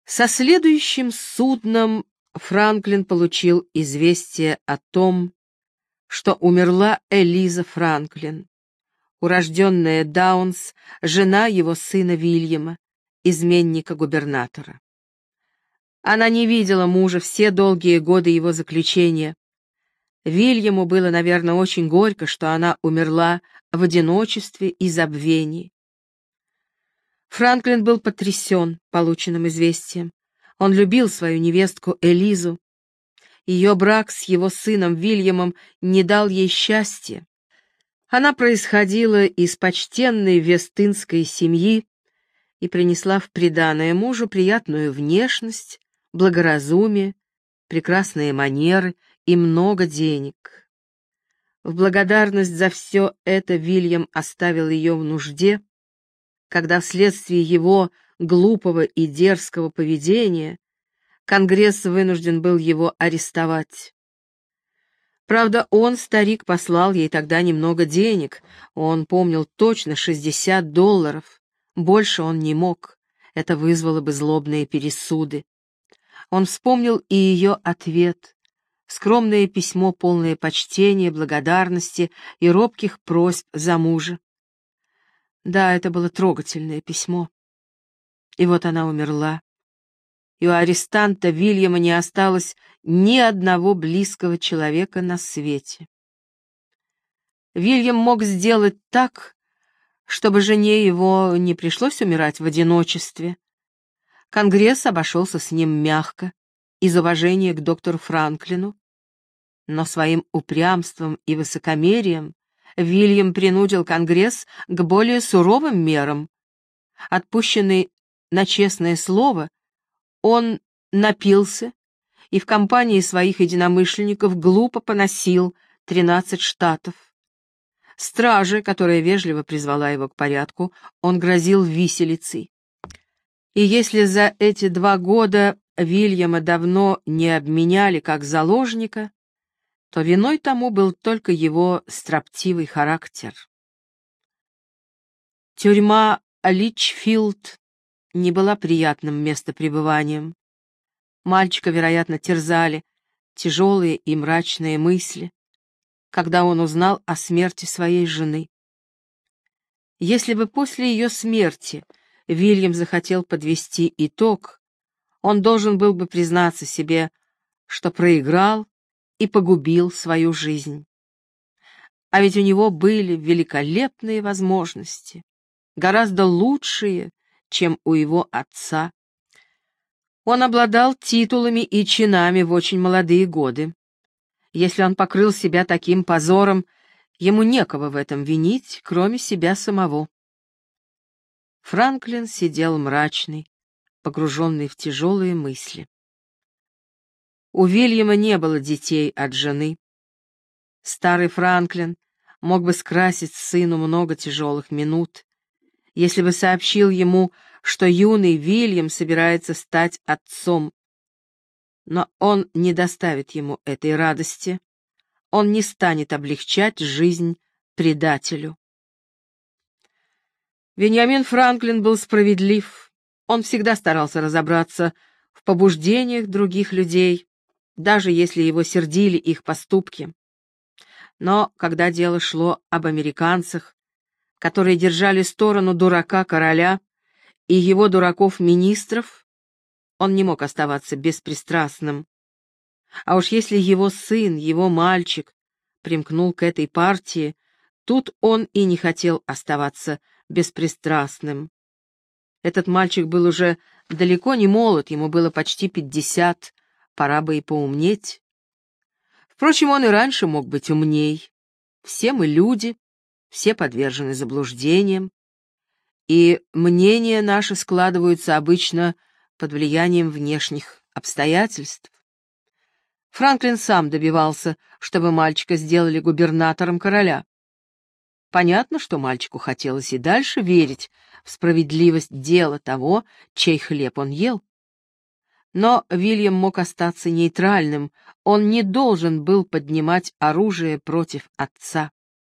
Со следующим судном Франклин получил известие о том, что умерла Элиза Франклин, урожденная Даунс, жена его сына Вильяма, изменника губернатора. Она не видела мужа все долгие годы его заключения. Вильяму было, наверное, очень горько, что она умерла в одиночестве и забвении. Франклин был потрясен полученным известием. Он любил свою невестку Элизу. Ее брак с его сыном Вильямом не дал ей счастья. Она происходила из почтенной вестынской семьи и принесла в приданое мужу приятную внешность, благоразумие, прекрасные манеры и много денег. В благодарность за все это Вильям оставил ее в нужде, когда вследствие его глупого и дерзкого поведения Конгресс вынужден был его арестовать. Правда, он, старик, послал ей тогда немного денег, он помнил точно $60, больше он не мог, это вызвало бы злобные пересуды. Он вспомнил и ее ответ, скромное письмо, полное почтения, благодарности и робких просьб за мужа. Да, это было трогательное письмо. И вот она умерла, и у арестанта Вильяма не осталось ни одного близкого человека на свете. Вильям мог сделать так, чтобы жене его не пришлось умирать в одиночестве. Конгресс обошелся с ним мягко, из уважения к доктору Франклину, но своим упрямством и высокомерием Вильям принудил Конгресс к более суровым мерам. Отпущенный на честное слово, он напился и в компании своих единомышленников глупо поносил 13 штатов. Страже, которая вежливо призвала его к порядку, он грозил виселицей. И если за эти 2 года Вильяма давно не обменяли как заложника, то виной тому был только его строптивый характер. Тюрьма Личфилд не была приятным местопребыванием. Мальчика, вероятно, терзали тяжелые и мрачные мысли, когда он узнал о смерти своей жены. Если бы после ее смерти Вильям захотел подвести итог, он должен был бы признаться себе, что проиграл и погубил свою жизнь. А ведь у него были великолепные возможности, гораздо лучшие, чем у его отца. Он обладал титулами и чинами в очень молодые годы. Если он покрыл себя таким позором, ему некого в этом винить, кроме себя самого. Франклин сидел мрачный, погруженный в тяжелые мысли. У Вильяма не было детей от жены. Старый Франклин мог бы скрасить сыну много тяжелых минут, если бы сообщил ему, что юный Вильям собирается стать отцом. Но он не доставит ему этой радости, он не станет облегчать жизнь предателю. Беньямин Франклин был справедлив, он всегда старался разобраться в побуждениях других людей, даже если его сердили их поступки. Но когда дело шло об американцах, которые держали сторону дурака-короля и его дураков-министров, он не мог оставаться беспристрастным. А уж если его сын, его мальчик, примкнул к этой партии, тут он и не хотел оставаться беспристрастным. Этот мальчик был уже далеко не молод, ему было почти 50, пора бы и поумнеть. Впрочем, он и раньше мог быть умней. Все мы люди, все подвержены заблуждениям, и мнения наши складываются обычно под влиянием внешних обстоятельств. Франклин сам добивался, чтобы мальчика сделали губернатором короля. Понятно, что мальчику хотелось и дальше верить в справедливость дела того, чей хлеб он ел. Но Вильям мог остаться нейтральным, он не должен был поднимать оружие против отца.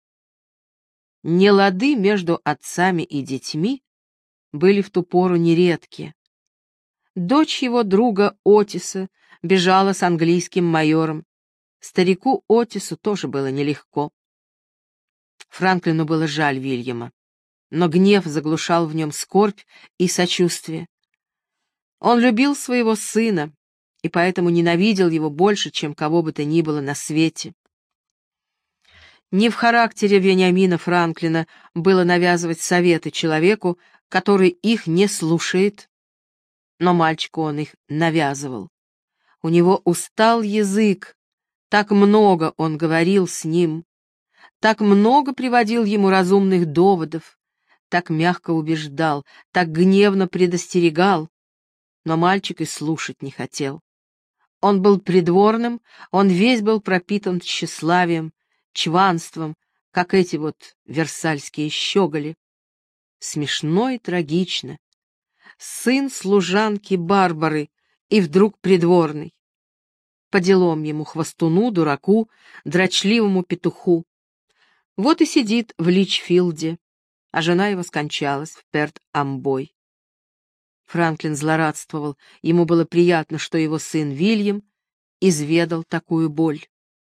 Нелады между отцами и детьми были в ту пору нередки. Дочь его друга Отиса бежала с английским майором. Старику Отису тоже было нелегко. Франклину было жаль Вильяма, но гнев заглушал в нем скорбь и сочувствие. Он любил своего сына и поэтому ненавидел его больше, чем кого бы то ни было на свете. Не в характере Вениамина Франклина было навязывать советы человеку, который их не слушает, но мальчику он их навязывал. У него устал язык, так много он говорил с ним, так много приводил ему разумных доводов, так мягко убеждал, так гневно предостерегал, но мальчик и слушать не хотел. Он был придворным, он весь был пропитан тщеславием, чванством, как эти вот версальские щеголи. Смешно и трагично. Сын служанки Барбары и вдруг придворный. По делам ему, хвостуну, дураку, дрочливому петуху. Вот и сидит в Личфилде, а жена его скончалась в Перт-Амбой. Франклин злорадствовал, ему было приятно, что его сын Вильям изведал такую боль.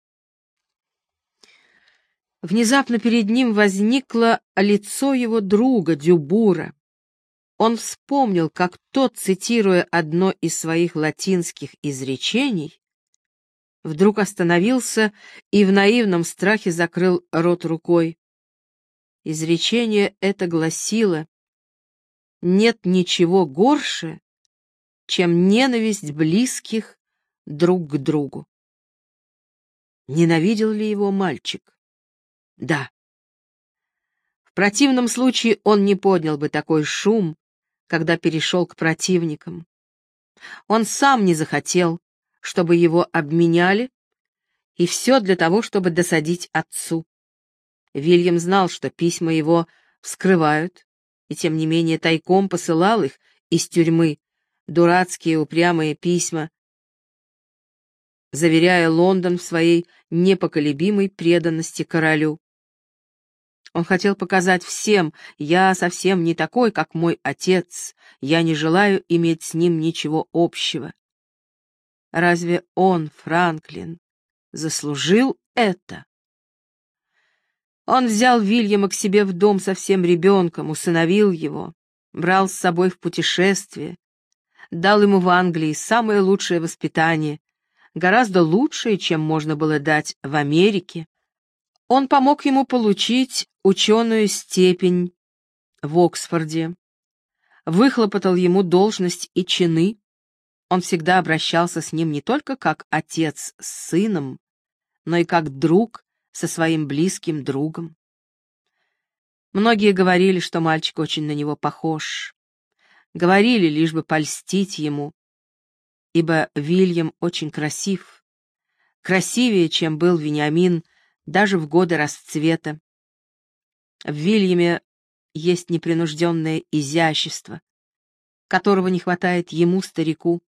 Внезапно перед ним возникло лицо его друга Дюбура. Он вспомнил, как тот, цитируя одно из своих латинских изречений, вдруг остановился и в наивном страхе закрыл рот рукой. Изречение это гласило: «Нет ничего горше, чем ненависть близких друг к другу». Ненавидел ли его мальчик? Да. В противном случае он не поднял бы такой шум, когда перешел к противникам. Он сам не захотел, чтобы его обменяли, и все для того, чтобы досадить отцу. Вильям знал, что письма его вскрывают, и тем не менее тайком посылал их из тюрьмы, дурацкие упрямые письма, заверяя Лондон в своей непоколебимой преданности королю. Он хотел показать всем: я совсем не такой, как мой отец, я не желаю иметь с ним ничего общего. Разве он, Франклин, заслужил это? Он взял Вильяма к себе в дом совсем ребенком, усыновил его, брал с собой в путешествие, дал ему в Англии самое лучшее воспитание, гораздо лучшее, чем можно было дать в Америке. Он помог ему получить ученую степень в Оксфорде, выхлопотал ему должность и чины. Он всегда обращался с ним не только как отец с сыном, но и как друг со своим близким другом. Многие говорили, что мальчик очень на него похож. Говорили, лишь бы польстить ему, ибо Вильям очень красив, красивее, чем был Вениамин, даже в годы расцвета. В Вильяме есть непринужденное изящество, которого не хватает ему, старику.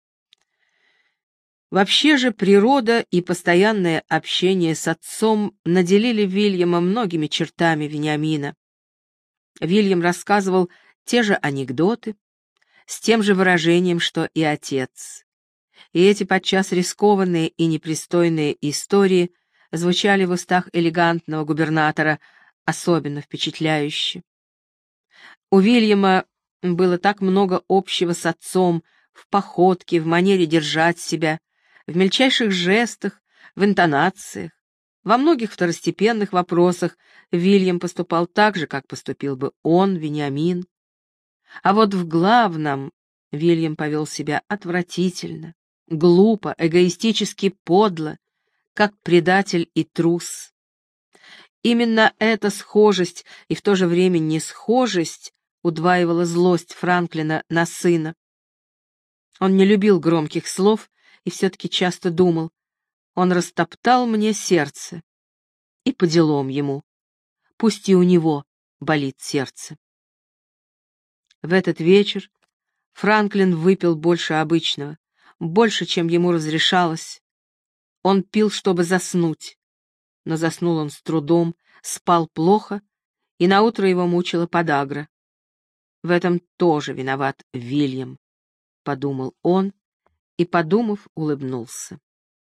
Вообще же природа и постоянное общение с отцом наделили Вильяма многими чертами Вениамина. Вильям рассказывал те же анекдоты, с тем же выражением, что и отец. И эти подчас рискованные и непристойные истории звучали в устах элегантного губернатора особенно впечатляюще. У Вильяма было так много общего с отцом в походке, в манере держать себя, в мельчайших жестах, в интонациях. Во многих второстепенных вопросах Вильям поступал так же, как поступил бы он, Вениамин. А вот в главном Вильям повел себя отвратительно, глупо, эгоистически подло, как предатель и трус. Именно эта схожесть и в то же время несхожесть удваивала злость Франклина на сына. Он не любил громких слов и все-таки часто думал: он растоптал мне сердце, и по делам ему, пусть и у него болит сердце. В этот вечер Франклин выпил больше обычного, больше, чем ему разрешалось. Он пил, чтобы заснуть, но заснул он с трудом, спал плохо, и наутро его мучила подагра. В этом тоже виноват Вильям. подумал он и, подумав, улыбнулся.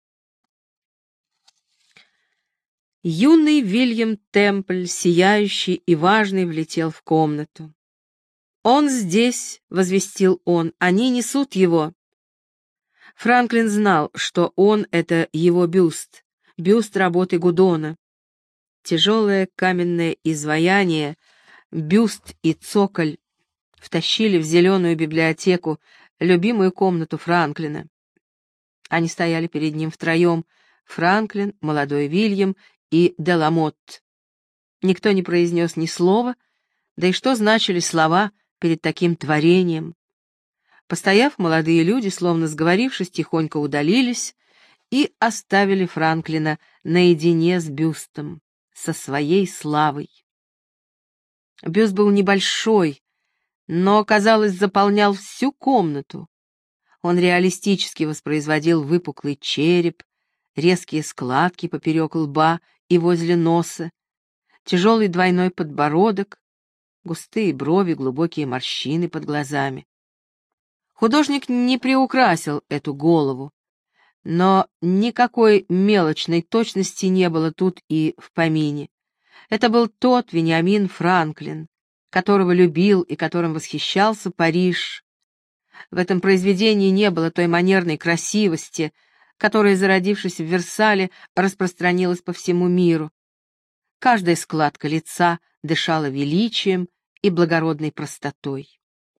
Юный Вильям Темпль, сияющий и важный, влетел в комнату. «Он здесь», — возвестил он, — «они несут его». Франклин знал, что он — это его бюст, бюст работы Гудона. Тяжелое каменное изваяние, бюст и цоколь втащили в зеленую библиотеку, любимую комнату Франклина. Они стояли перед ним втроем — Франклин, молодой Вильям и Деламотт. Никто не произнес ни слова, да и что значили слова перед таким творением? Постояв, молодые люди, словно сговорившись, тихонько удалились и оставили Франклина наедине с бюстом, со своей славой. Бюст был небольшой, но, казалось, заполнял всю комнату. Он реалистически воспроизводил выпуклый череп, резкие складки поперек лба и возле носа, тяжелый двойной подбородок, густые брови, глубокие морщины под глазами. Художник не приукрасил эту голову, но никакой мелочной точности не было тут и в помине. Это был тот Вениамин Франклин, которого любил и которым восхищался Париж. В этом произведении не было той манерной красивости, которая, зародившись в Версале, распространилась по всему миру. Каждая складка лица дышала величием и благородной простотой.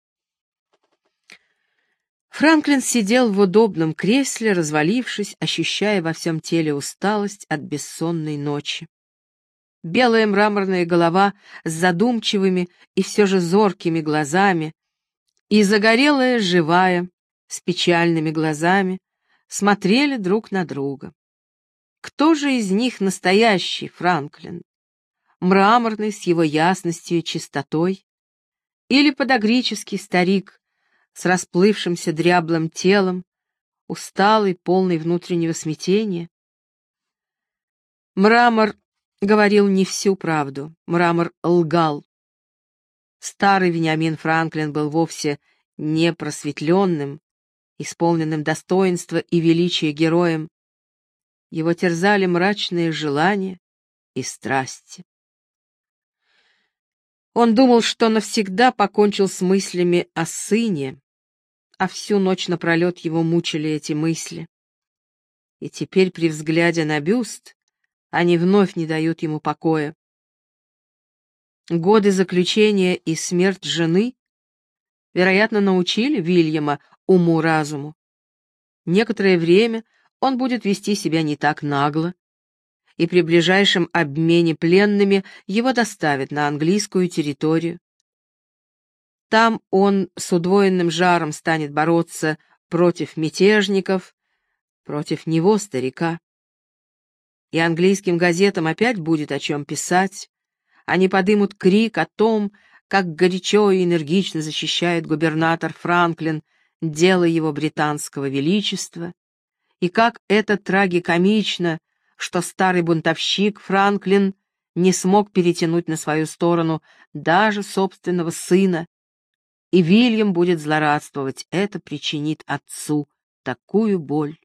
Франклин сидел в удобном кресле, развалившись, ощущая во всем теле усталость от бессонной ночи. Белая мраморная голова с задумчивыми и все же зоркими глазами и загорелая живая с печальными глазами смотрели друг на друга. Кто же из них настоящий Франклин? Мраморный с его ясностью и чистотой? Или подагрический старик с расплывшимся дряблым телом, усталый, полный внутреннего смятения? Мрамор говорил не всю правду, мрамор лгал. Старый Вениамин Франклин был вовсе не просветленным, исполненным достоинства и величия героем. Его терзали мрачные желания и страсти. Он думал, что навсегда покончил с мыслями о сыне, а всю ночь напролет его мучили эти мысли. И теперь, при взгляде на бюст, они вновь не дают ему покоя. Годы заключения и смерть жены, вероятно, научили Вильяма уму-разуму. Некоторое время он будет вести себя не так нагло, и при ближайшем обмене пленными его доставят на английскую территорию. Там он с удвоенным жаром станет бороться против мятежников, против него, старика. И английским газетам опять будет о чем писать. Они подымут крик о том, как горячо и энергично защищает губернатор Франклин дело его британского величества, и как это трагикомично, что старый бунтовщик Франклин не смог перетянуть на свою сторону даже собственного сына, и Вильям будет злорадствовать, это причинит отцу такую боль.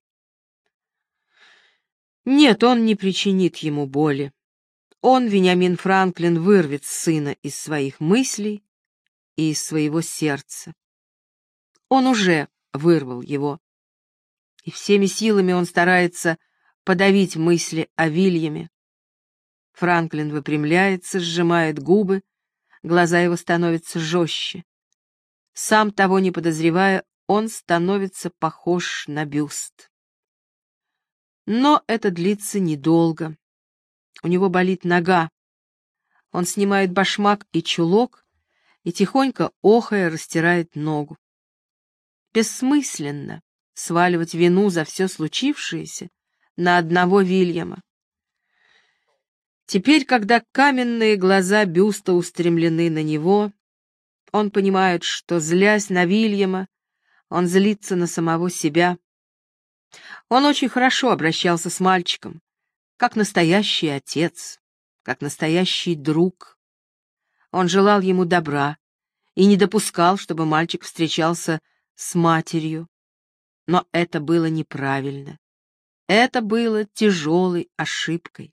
Нет, он не причинит ему боли. Он, Вениамин Франклин, вырвет сына из своих мыслей и из своего сердца. Он уже вырвал его. И всеми силами он старается подавить мысли о Вильяме. Франклин выпрямляется, сжимает губы, глаза его становятся жестче. Сам того не подозревая, он становится похож на бюст. Но это длится недолго. У него болит нога. Он снимает башмак и чулок и тихонько, охая, растирает ногу. Бессмысленно сваливать вину за все случившееся на одного Вильяма. Теперь, когда каменные глаза бюста устремлены на него, он понимает, что, злясь на Вильяма, он злится на самого себя. Он очень хорошо обращался с мальчиком, как настоящий отец, как настоящий друг. Он желал ему добра и не допускал, чтобы мальчик встречался с матерью. Но это было неправильно. Это было тяжелой ошибкой.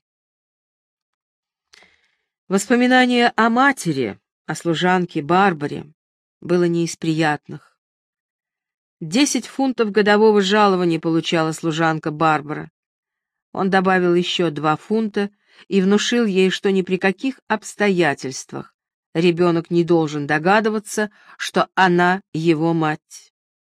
Воспоминание о матери, о служанке Барбаре, было не из приятных. 10 фунтов годового жалования получала служанка Барбара. Он добавил еще 2 фунта и внушил ей, что ни при каких обстоятельствах ребенок не должен догадываться, что она его мать.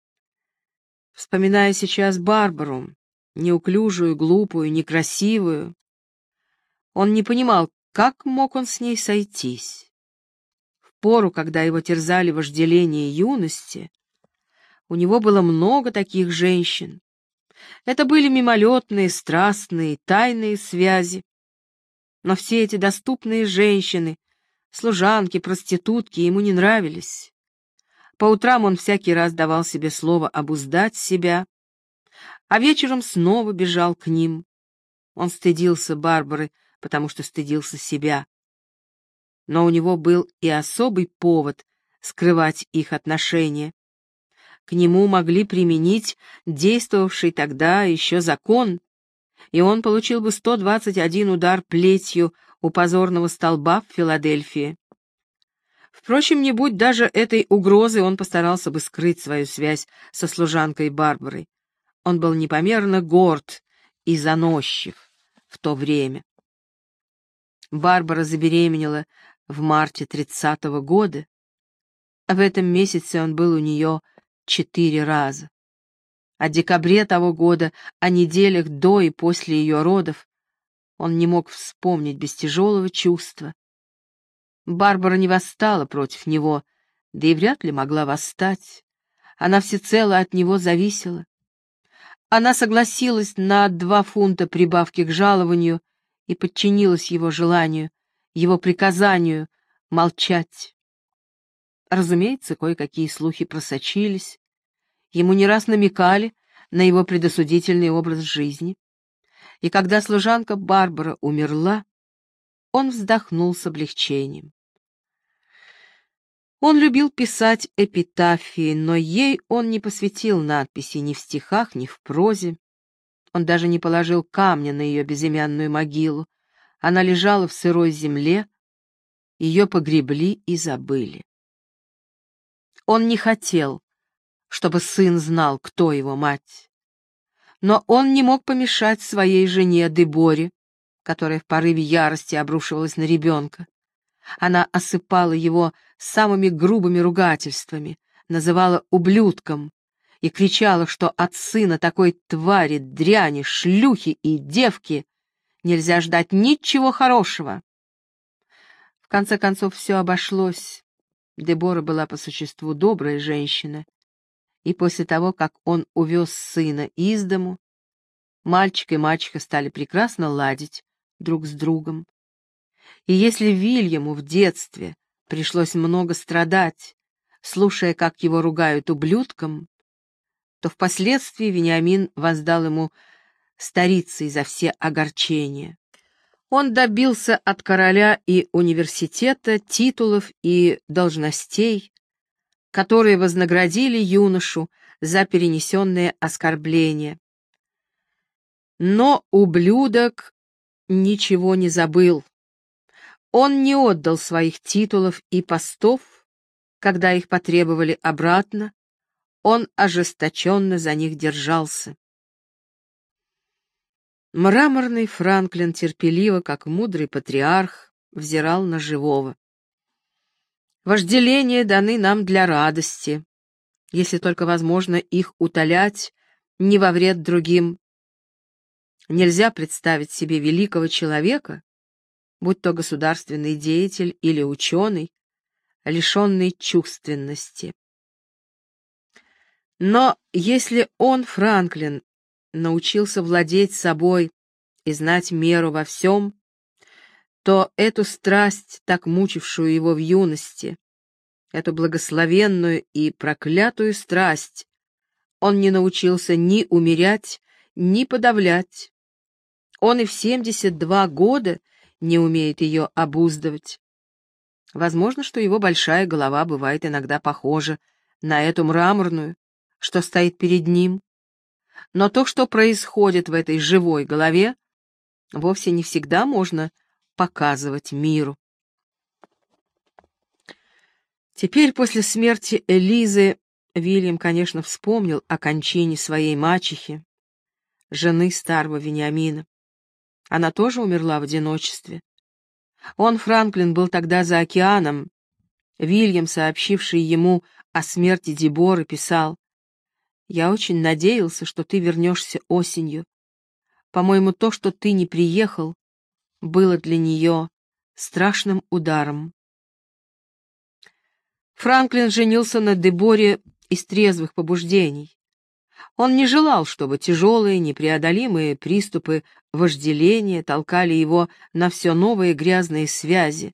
Вспоминая сейчас Барбару, неуклюжую, глупую, некрасивую, он не понимал, как мог он с ней сойтись. В пору, когда его терзали вожделения юности, у него было много таких женщин. Это были мимолетные, страстные, тайные связи. Но все эти доступные женщины, служанки, проститутки, ему не нравились. По утрам он всякий раз давал себе слово обуздать себя, а вечером снова бежал к ним. Он стыдился Барбары, потому что стыдился себя. Но у него был и особый повод скрывать их отношения. К нему могли применить действовавший тогда еще закон, и он получил бы 121 удар плетью у позорного столба в Филадельфии. Впрочем, не будь даже этой угрозы, он постарался бы скрыть свою связь со служанкой Барбарой. Он был непомерно горд и заносчив в то время. Барбара забеременела в марте 30-го года. В этом месяце он был у нее 4 раза. О декабре того года, о неделях до и после ее родов, он не мог вспомнить без тяжелого чувства. Барбара не восстала против него, да и вряд ли могла восстать. Она всецело от него зависела. Она согласилась на 2 фунта прибавки к жалованию и подчинилась его желанию, его приказанию молчать. Разумеется, кое-какие слухи просочились. Ему не раз намекали на его предосудительный образ жизни. И когда служанка Барбара умерла, он вздохнул с облегчением. Он любил писать эпитафии, но ей он не посвятил надписи ни в стихах, ни в прозе. Он даже не положил камня на ее безымянную могилу. Она лежала в сырой земле, ее погребли и забыли. Он не хотел, чтобы сын знал, кто его мать. Но он не мог помешать своей жене Деборе, которая в порыве ярости обрушивалась на ребенка. Она осыпала его самыми грубыми ругательствами, называла ублюдком и кричала, что от сына такой твари, дряни, шлюхи и девки нельзя ждать ничего хорошего. В конце концов, все обошлось. Дебора была по существу добрая женщина, и после того, как он увез сына из дому, мальчик и мачеха стали прекрасно ладить друг с другом. И если Вильяму в детстве пришлось много страдать, слушая, как его ругают ублюдком, то впоследствии Вениамин воздал ему старицей за все огорчения. Он добился от короля и университета титулов и должностей, которые вознаградили юношу за перенесенные оскорбления. Но ублюдок ничего не забыл. Он не отдал своих титулов и постов, когда их потребовали обратно, он ожесточенно за них держался. Мраморный Франклин терпеливо, как мудрый патриарх, взирал на живого. Вожделения даны нам для радости, если только возможно их утолять не во вред другим. Нельзя представить себе великого человека, будь то государственный деятель или ученый, лишенный чувственности. Но если он, Франклин, научился владеть собой и знать меру во всем, то эту страсть, так мучившую его в юности, эту благословенную и проклятую страсть, он не научился ни умерять, ни подавлять. Он и в 72 года не умеет ее обуздывать. Возможно, что его большая голова бывает иногда похожа на эту мраморную, что стоит перед ним, но то, что происходит в этой живой голове, вовсе не всегда можно показывать миру. Теперь, после смерти Элизы, Вильям, конечно, вспомнил о кончине своей мачехи, жены старого Вениамина. Она тоже умерла в одиночестве. Он, Франклин, был тогда за океаном. Вильям, сообщивший ему о смерти Деборы, писал: «Я очень надеялся, что ты вернешься осенью. По-моему, то, что ты не приехал, было для нее страшным ударом». Франклин женился на Деборе из трезвых побуждений. Он не желал, чтобы тяжелые, непреодолимые приступы вожделения толкали его на все новые грязные связи.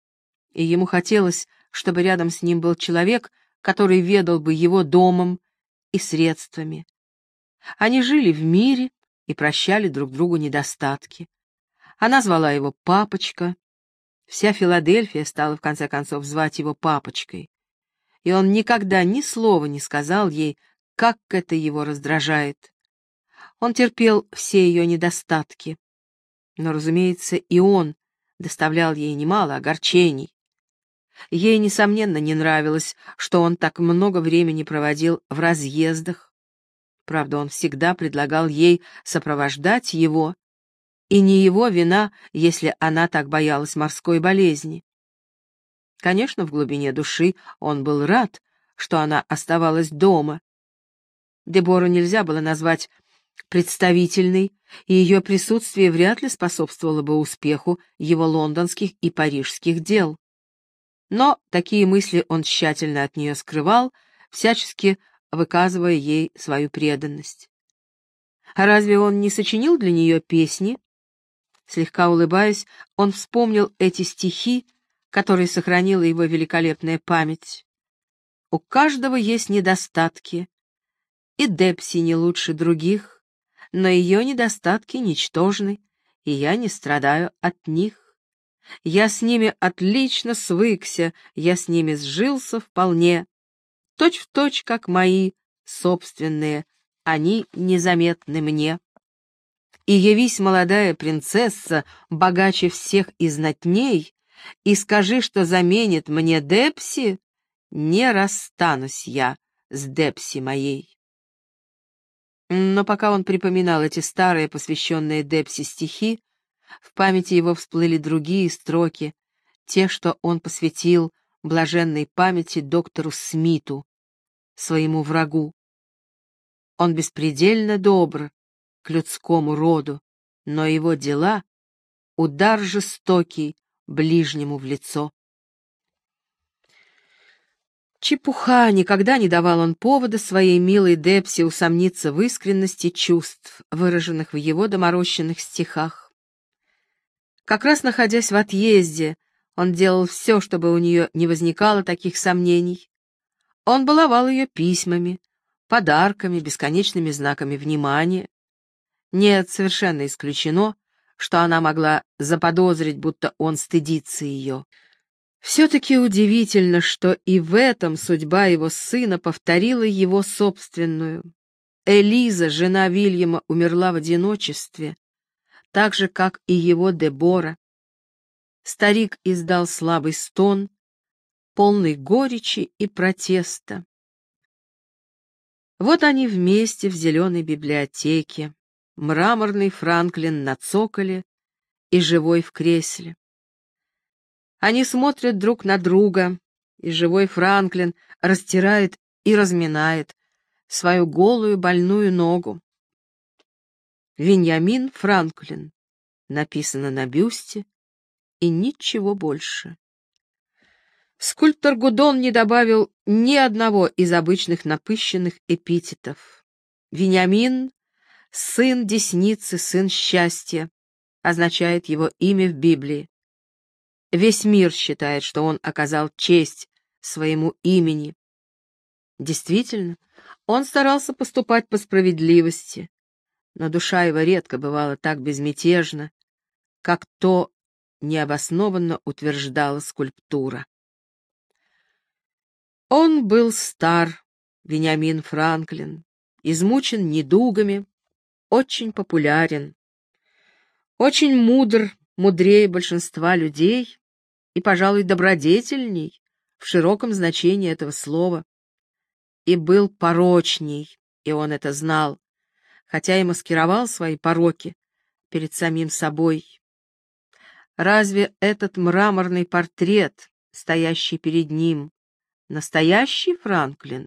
И ему хотелось, чтобы рядом с ним был человек, который ведал бы его домом и средствами. Они жили в мире и прощали друг другу недостатки. Она звала его «папочка». Вся Филадельфия стала, в конце концов, звать его «папочкой». И он никогда ни слова не сказал ей, как это его раздражает. Он терпел все ее недостатки. Но, разумеется, и он доставлял ей немало огорчений. Ей, несомненно, не нравилось, что он так много времени проводил в разъездах. Правда, он всегда предлагал ей сопровождать его, и не его вина, если она так боялась морской болезни. Конечно, в глубине души он был рад, что она оставалась дома. Дебору нельзя было назвать представительной, и ее присутствие вряд ли способствовало бы успеху его лондонских и парижских дел. Но такие мысли он тщательно от нее скрывал, всячески выказывая ей свою преданность. А разве он не сочинил для нее песни? Слегка улыбаясь, он вспомнил эти стихи, которые сохранила его великолепная память. «У каждого есть недостатки, и Депси не лучше других, но ее недостатки ничтожны, и я не страдаю от них. Я с ними отлично свыкся, я с ними сжился вполне, точь-в-точь, как мои собственные, они незаметны мне. И явись молодая принцесса, богаче всех и знатней, и скажи, что заменит мне Депси, не расстанусь я с Депси моей». Но пока он припоминал эти старые, посвященные Депси стихи, в памяти его всплыли другие строки, те, что он посвятил блаженной памяти доктору Смиту, своему врагу. Он беспредельно добр к людскому роду, но его дела — удар жестокий ближнему в лицо. Чепуха, никогда не давал он повода своей милой Депси усомниться в искренности чувств, выраженных в его доморощенных стихах. Как раз находясь в отъезде, он делал все, чтобы у нее не возникало таких сомнений. Он баловал ее письмами, подарками, бесконечными знаками внимания. Нет, совершенно исключено, что она могла заподозрить, будто он стыдится ее. Все-таки удивительно, что и в этом судьба его сына повторила его собственную. Элиза, жена Вильяма, умерла в одиночестве, так же, как и его Дебора. Старик издал слабый стон, полный горечи и протеста. Вот они вместе в зеленой библиотеке, мраморный Франклин на цоколе и живой в кресле. Они смотрят друг на друга, и живой Франклин растирает и разминает свою голую больную ногу. «Вениамин Франклин» написано на бюсте, и ничего больше. Скульптор Гудон не добавил ни одного из обычных напыщенных эпитетов. Вениамин, сын десницы, сын счастья, означает его имя в Библии. Весь мир считает, что он оказал честь своему имени. Действительно, он старался поступать по справедливости, но душа его редко бывала так безмятежна, как то необоснованно утверждала скульптура. Он был стар, Вениамин Франклин, измучен недугами, очень популярен, очень мудр, мудрее большинства людей и, пожалуй, добродетельней в широком значении этого слова, и был порочней, и он это знал, хотя и маскировал свои пороки перед самим собой. Разве этот мраморный портрет, стоящий перед ним, настоящий Франклин?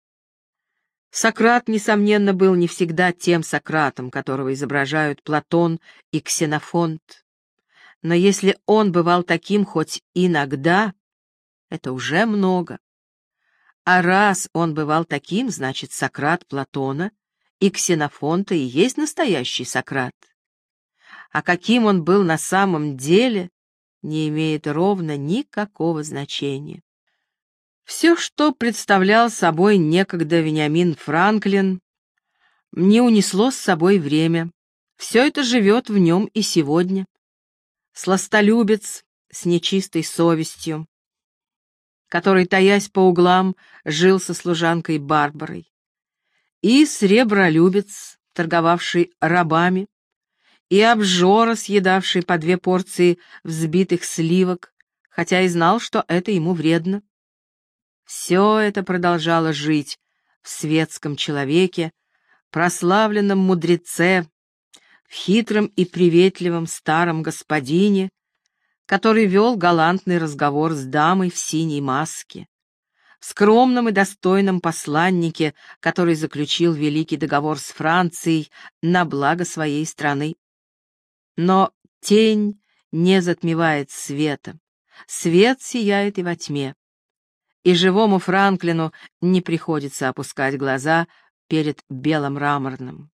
Сократ, несомненно, был не всегда тем Сократом, которого изображают Платон и Ксенофонт. Но если он бывал таким хоть иногда, это уже много. А раз он бывал таким, значит, Сократ Платона и Ксенофонта и есть настоящий Сократ. А каким он был на самом деле, не имеет ровно никакого значения. Все, что представлял собой некогда Вениамин Франклин, не унесло с собой время. Все это живет в нем и сегодня. Сластолюбец с нечистой совестью, который, таясь по углам, жил со служанкой Барбарой, и сребролюбец, торговавший рабами, и обжора, съедавший по 2 порции взбитых сливок, хотя и знал, что это ему вредно. Все это продолжало жить в светском человеке, прославленном мудреце, в хитром и приветливом старом господине, который вел галантный разговор с дамой в синей маске, в скромном и достойном посланнике, который заключил великий договор с Францией на благо своей страны. Но тень не затмевает света, свет сияет и во тьме. И живому Франклину не приходится опускать глаза перед беломраморным.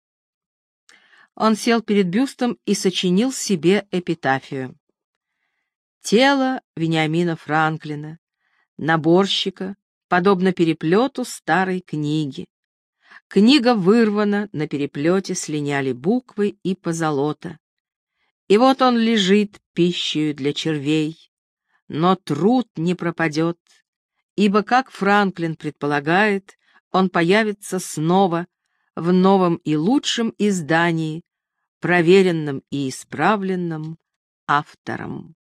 Он сел перед бюстом и сочинил себе эпитафию. Тело Вениамина Франклина, наборщика, подобно переплету старой книги. Книга вырвана, на переплете слиняли буквы и позолота. И вот он лежит пищею для червей, но труд не пропадет, ибо, как Франклин предполагает, он появится снова в новом и лучшем издании, проверенном и исправленном автором.